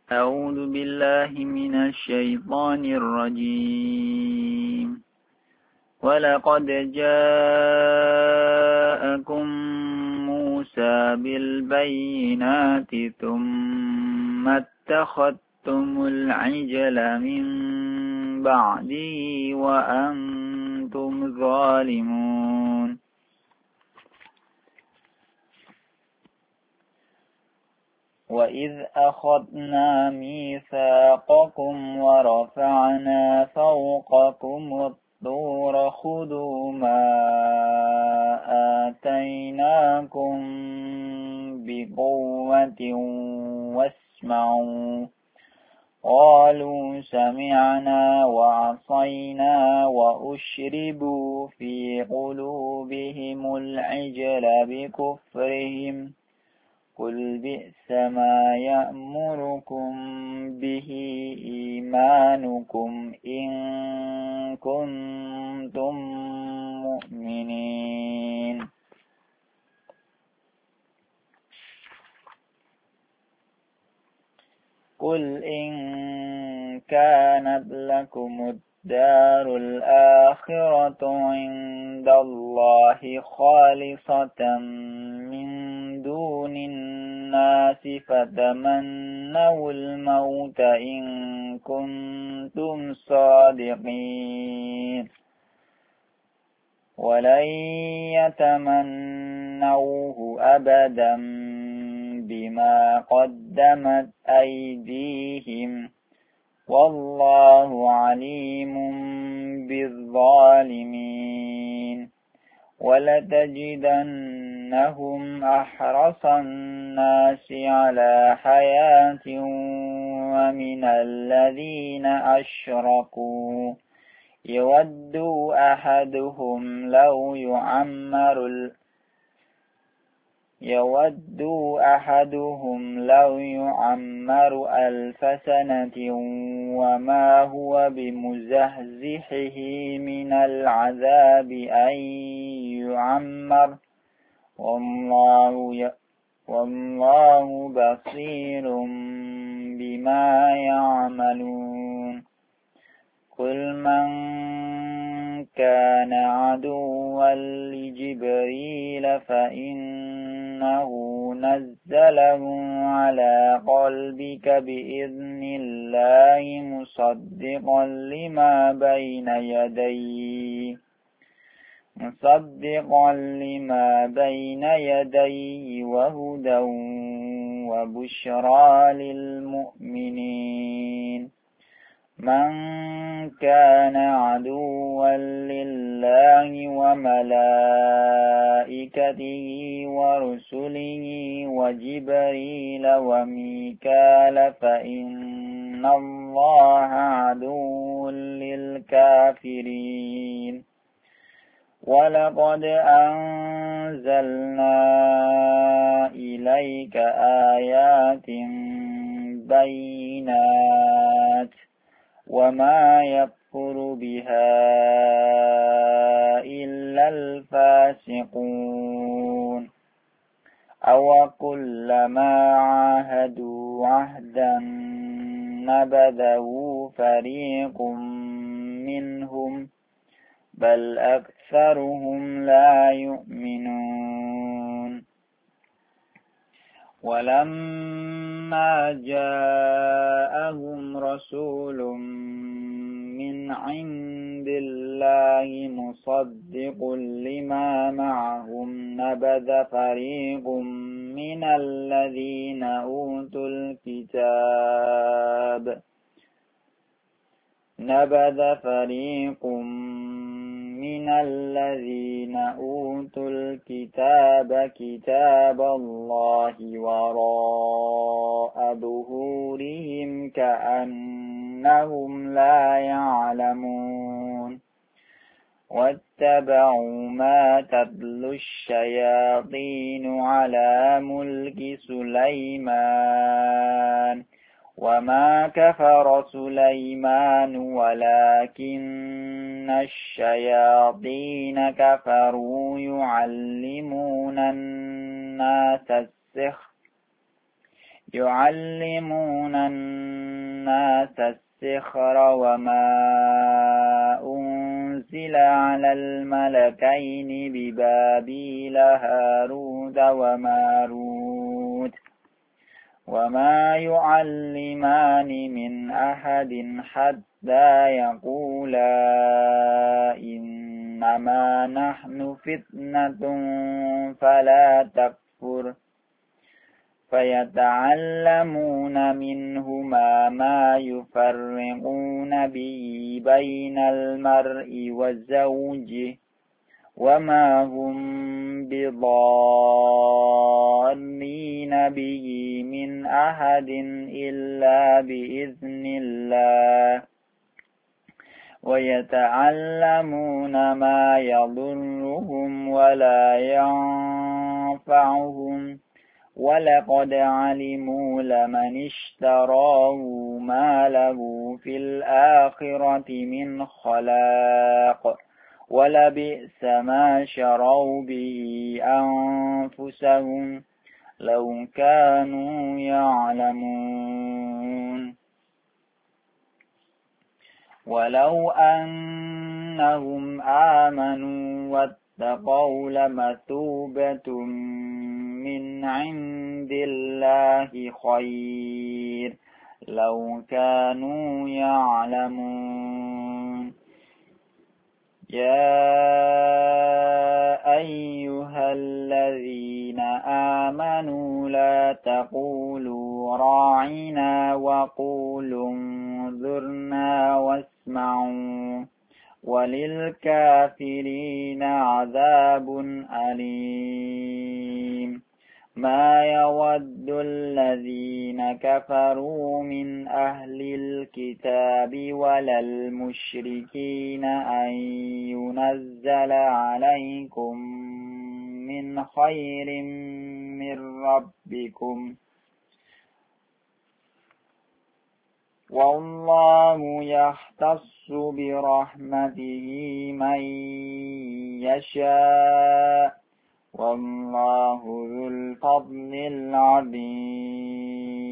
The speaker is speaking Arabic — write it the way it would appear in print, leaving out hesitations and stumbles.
أعوذ بالله من الشيطان الرجيم. ولقد جاءكم موسى بالبينات ثم اتخذتم العجل من بعده وأنتم ظالمون. وإذ أخذنا ميثاقكم ورفعنا فوقكم الطور خذوا ما آتيناكم بقوة واسمعوا. قالوا سمعنا وعصينا وأشربوا في قلوبهم العجل بكفرهم. قل بئس ما يأمركم به إيمانكم إن كنتم مؤمنين. قل إن كانت لكم الدار الآخرة عند الله خالصة من دون الناس فتمنوا الموت إن كنتم صادقين. ولن يتمنوه أبدا بما قدمت أيديهم والله عليم بالظالمين. ولتجدنهم أحرص الناس على حياة ومن الذين أشركوا يود أحدهم لو يعمر 1000 سنة وما هو بمزحزحه من العذاب أن يعمر والله بصير بما يعملون. قل من كان عدوا لجبريل فإنه نزله على قلبك بإذن الله مصدقا لما بين يديه وهدى وبشرى للمؤمنين. من كان عدوا لله وملائكته ورسله وجبريل وميكال فإن الله عدو للكافرين. ولقد أنزلنا إليك آيات بينات وما يكفر بها إلا الفاسقون. أو كلما عاهدوا عهدا نبذه فريق منهم بل أكثرهم لا يؤمنون. ولما جاءهم رسول من عند الله مصدق لما معهم نبذ فريق من الذين أوتوا الكتاب كتاب الله وراء ظهورهم كأنهم لا يعلمون. واتبعوا ما تتلو الشياطين على ملك سليمان وما كفر سليمان ولكن الشياطين كفروا يعلمون الناس السحر وما أنزل على الملكين ببابيل هاروت وماروت وما يعلمان من أحد حتى يقولا إنما نحن فتنة فلا تكفر فيتعلمون منهما ما يفرقون به بين المرء وزوجه وما هم بضارين به من أحد إلا بإذن الله ويتعلمون ما يضرهم ولا ينفعهم ولقد علموا لمن اشتراه ما له في الآخرة من خلاق ولبئس ما شروا به أنفسهم لو كانوا يعلمون ولو أنهم آمنوا واتقوا لمثوبة من عند الله خير لو كانوا يعلمون يا أيها الذين آمنوا لا تقولوا راعنا وقولوا انظرنا واسمعوا وللكافرين عذاب أليم ما يود الذين كفروا من أهل الكتاب ولا المشركين أن ينزل عليكم من خير من ربكم والله يختص برحمته من يشاء والله ذو الفضل العظيم